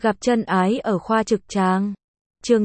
Gặp chân ái ở khoa trực tràng. Chương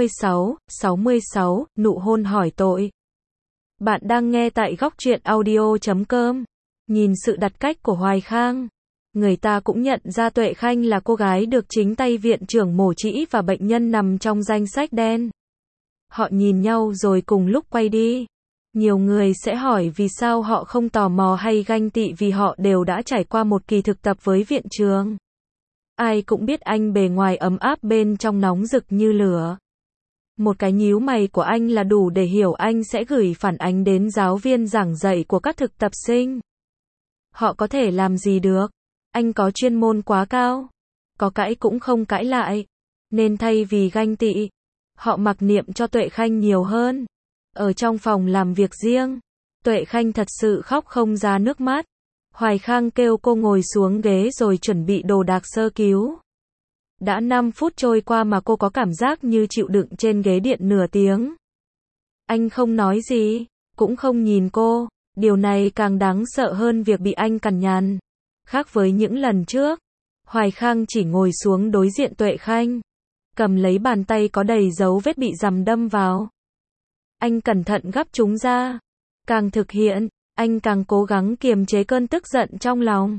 66, nụ hôn hỏi tội. Bạn đang nghe tại góc truyện audio.com. Nhìn sự đặt cách của Hoài Khang, người ta cũng nhận ra Tuệ Khanh là cô gái được chính tay viện trưởng mổ trĩ và bệnh nhân nằm trong danh sách đen. Họ nhìn nhau rồi cùng lúc quay đi. Nhiều người sẽ hỏi vì sao họ không tò mò hay ganh tị vì họ đều đã trải qua một kỳ thực tập với viện trưởng. Ai cũng biết anh bề ngoài ấm áp bên trong nóng rực như lửa. Một cái nhíu mày của anh là đủ để hiểu anh sẽ gửi phản ánh đến giáo viên giảng dạy của các thực tập sinh. Họ có thể làm gì được? Anh có chuyên môn quá cao. Có cãi cũng không cãi lại. Nên thay vì ganh tị, họ mặc niệm cho Tuệ Khanh nhiều hơn. Ở trong phòng làm việc riêng, Tuệ Khanh thật sự khóc không ra nước mắt. Hoài Khang kêu cô ngồi xuống ghế rồi chuẩn bị đồ đạc sơ cứu. Đã 5 phút trôi qua mà cô có cảm giác như chịu đựng trên ghế điện nửa tiếng. Anh không nói gì, cũng không nhìn cô. Điều này càng đáng sợ hơn việc bị anh cằn nhằn. Khác với những lần trước, Hoài Khang chỉ ngồi xuống đối diện Tuệ Khanh, cầm lấy bàn tay có đầy dấu vết bị dằm đâm vào. Anh cẩn thận gắp chúng ra. Càng thực hiện, anh càng cố gắng kiềm chế cơn tức giận trong lòng.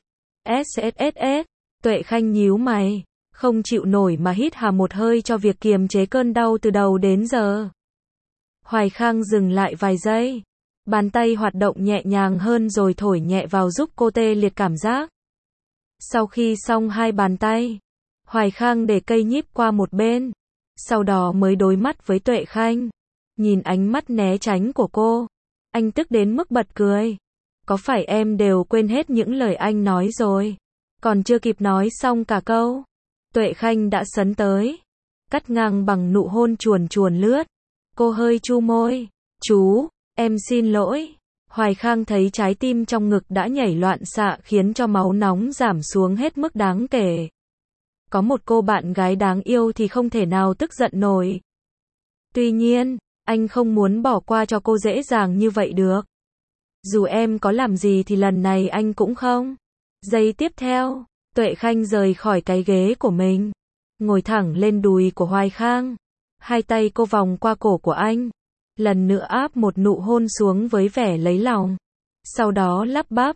SSSS, Tuệ Khanh nhíu mày, không chịu nổi mà hít hà một hơi cho việc kiềm chế cơn đau từ đầu đến giờ. Hoài Khang dừng lại vài giây. Bàn tay hoạt động nhẹ nhàng hơn rồi thổi nhẹ vào giúp cô tê liệt cảm giác. Sau khi xong hai bàn tay, Hoài Khang để cây nhíp qua một bên. Sau đó mới đối mắt với Tuệ Khanh. Nhìn ánh mắt né tránh của cô, anh tức đến mức bật cười. Có phải em đều quên hết những lời anh nói rồi? Còn chưa kịp nói xong cả câu, Tuệ Khanh đã sấn tới, cắt ngang bằng nụ hôn chuồn chuồn lướt. Cô hơi chu môi. Chú, em xin lỗi. Hoài Khang thấy trái tim trong ngực đã nhảy loạn xạ khiến cho máu nóng giảm xuống hết mức đáng kể. Có một cô bạn gái đáng yêu thì không thể nào tức giận nổi. Tuy nhiên, anh không muốn bỏ qua cho cô dễ dàng như vậy được. Dù em có làm gì thì lần này anh cũng không. Giây tiếp theo, Tuệ Khanh rời khỏi cái ghế của mình, ngồi thẳng lên đùi của Hoài Khang. Hai tay cô vòng qua cổ của anh, lần nữa áp một nụ hôn xuống với vẻ lấy lòng. Sau đó lắp bắp,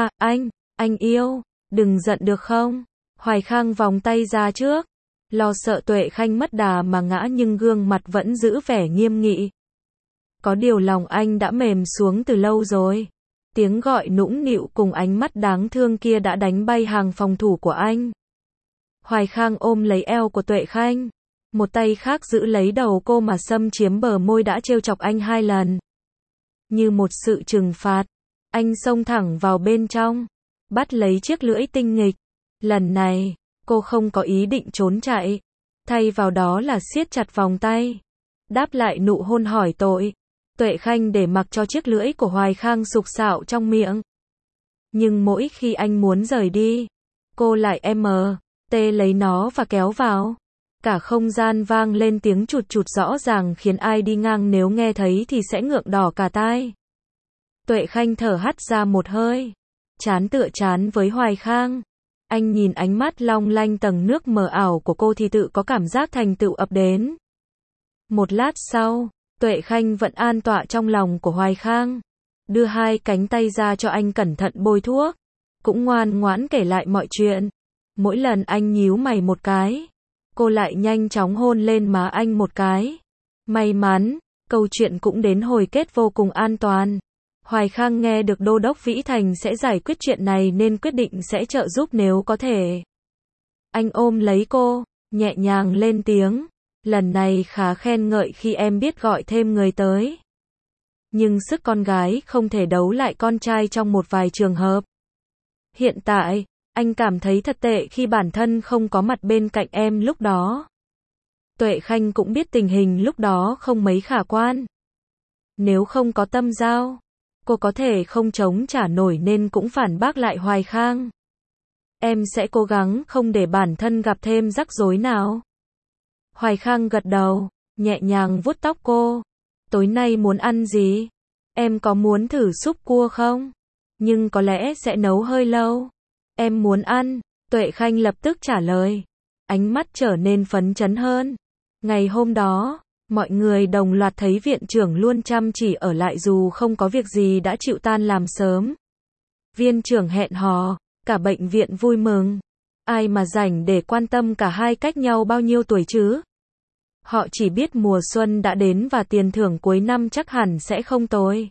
anh yêu, đừng giận được không? Hoài Khang vòng tay ra trước, lo sợ Tuệ Khanh mất đà mà ngã nhưng gương mặt vẫn giữ vẻ nghiêm nghị. Có điều lòng anh đã mềm xuống từ lâu rồi. Tiếng gọi nũng nịu cùng ánh mắt đáng thương kia đã đánh bay hàng phòng thủ của anh. Hoài Khang ôm lấy eo của Tuệ Khanh, một tay khác giữ lấy đầu cô mà xâm chiếm bờ môi đã trêu chọc anh 2 lần. Như một sự trừng phạt, anh xông thẳng vào bên trong, bắt lấy chiếc lưỡi tinh nghịch. Lần này, cô không có ý định trốn chạy, thay vào đó là siết chặt vòng tay, đáp lại nụ hôn hỏi tội. Tuệ Khanh để mặc cho chiếc lưỡi của Hoài Khang sục sạo trong miệng. Nhưng mỗi khi anh muốn rời đi, cô lại lấy nó và kéo vào. Cả không gian vang lên tiếng chụt chụt rõ ràng khiến ai đi ngang nếu nghe thấy thì sẽ ngượng đỏ cả tai. Tuệ Khanh thở hắt ra một hơi, trán tựa trán với Hoài Khang. Anh nhìn ánh mắt long lanh tầng nước mờ ảo của cô thì tự có cảm giác thành tựu ập đến. Một lát sau, Tuệ Khanh vẫn an tọa trong lòng của Hoài Khang, đưa hai cánh tay ra cho anh cẩn thận bôi thuốc, cũng ngoan ngoãn kể lại mọi chuyện. Mỗi lần anh nhíu mày một cái, cô lại nhanh chóng hôn lên má anh một cái. May mắn, câu chuyện cũng đến hồi kết vô cùng an toàn. Hoài Khang nghe được Đô đốc Vĩ Thành sẽ giải quyết chuyện này nên quyết định sẽ trợ giúp nếu có thể. Anh ôm lấy cô, nhẹ nhàng lên tiếng. Lần này khá khen ngợi khi em biết gọi thêm người tới. Nhưng sức con gái không thể đấu lại con trai trong một vài trường hợp. Hiện tại, anh cảm thấy thật tệ khi bản thân không có mặt bên cạnh em lúc đó. Tuệ Khanh cũng biết tình hình lúc đó không mấy khả quan. Nếu không có tâm giao, cô có thể không chống trả nổi nên cũng phản bác lại Hoài Khang. Em sẽ cố gắng không để bản thân gặp thêm rắc rối nào. Hoài Khang gật đầu, nhẹ nhàng vuốt tóc cô. Tối nay muốn ăn gì? Em có muốn thử súp cua không? Nhưng có lẽ sẽ nấu hơi lâu. Em muốn ăn, Tuệ Khanh lập tức trả lời. ánh mắt trở nên phấn chấn hơn. Ngày hôm đó, mọi người đồng loạt thấy viện trưởng luôn chăm chỉ ở lại dù không có việc gì đã chịu tan làm sớm. Viên trưởng hẹn hò, cả bệnh viện vui mừng. Ai mà rảnh để quan tâm cả hai cách nhau bao nhiêu tuổi chứ? Họ chỉ biết mùa xuân đã đến và tiền thưởng cuối năm chắc hẳn sẽ không tồi.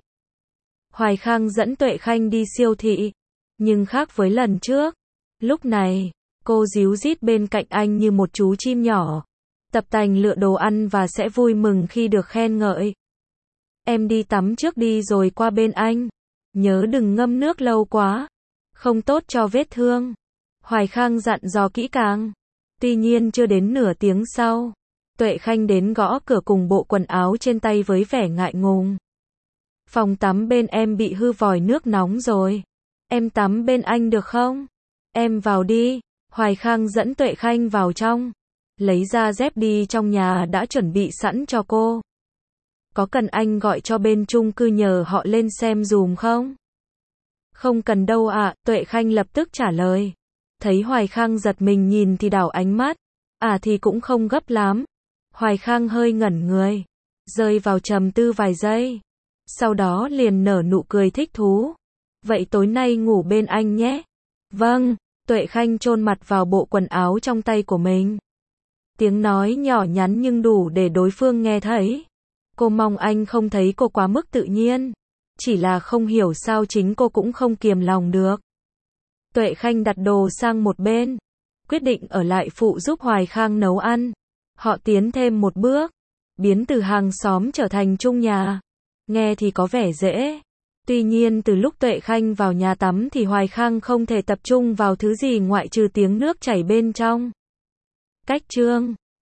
Hoài Khang dẫn Tuệ Khanh đi siêu thị, nhưng khác với lần trước. Lúc này, cô ríu rít bên cạnh anh như một chú chim nhỏ, tập tành lựa đồ ăn và sẽ vui mừng khi được khen ngợi. Em đi tắm trước đi rồi qua bên anh. Nhớ đừng ngâm nước lâu quá, không tốt cho vết thương. Hoài Khang dặn dò kỹ càng. Tuy nhiên chưa đến nửa tiếng sau, Tuệ Khanh đến gõ cửa cùng bộ quần áo trên tay với vẻ ngại ngùng. Phòng tắm bên em bị hư vòi nước nóng rồi. Em tắm bên anh được không? Em vào đi. Hoài Khang dẫn Tuệ Khanh vào trong, lấy ra dép đi trong nhà đã chuẩn bị sẵn cho cô. Có cần anh gọi cho bên chung cư nhờ họ lên xem dùm không? Không cần đâu ạ, Tuệ Khanh lập tức trả lời. Thấy Hoài Khang giật mình nhìn thì đảo ánh mắt. Thì cũng không gấp lắm. Hoài Khang hơi ngẩn người, rơi vào trầm tư vài giây. Sau đó liền nở nụ cười thích thú. Vậy tối nay ngủ bên anh nhé. Vâng, Tuệ Khanh chôn mặt vào bộ quần áo trong tay của mình. Tiếng nói nhỏ nhắn nhưng đủ để đối phương nghe thấy. Cô mong anh không thấy cô quá mức tự nhiên. Chỉ là không hiểu sao chính cô cũng không kiềm lòng được. Tuệ Khanh đặt đồ sang một bên, quyết định ở lại phụ giúp Hoài Khang nấu ăn. Họ tiến thêm một bước, biến từ hàng xóm trở thành chung nhà. Nghe thì có vẻ dễ. Tuy nhiên từ lúc Tuệ Khanh vào nhà tắm thì Hoài Khang không thể tập trung vào thứ gì ngoại trừ tiếng nước chảy bên trong. Cách chương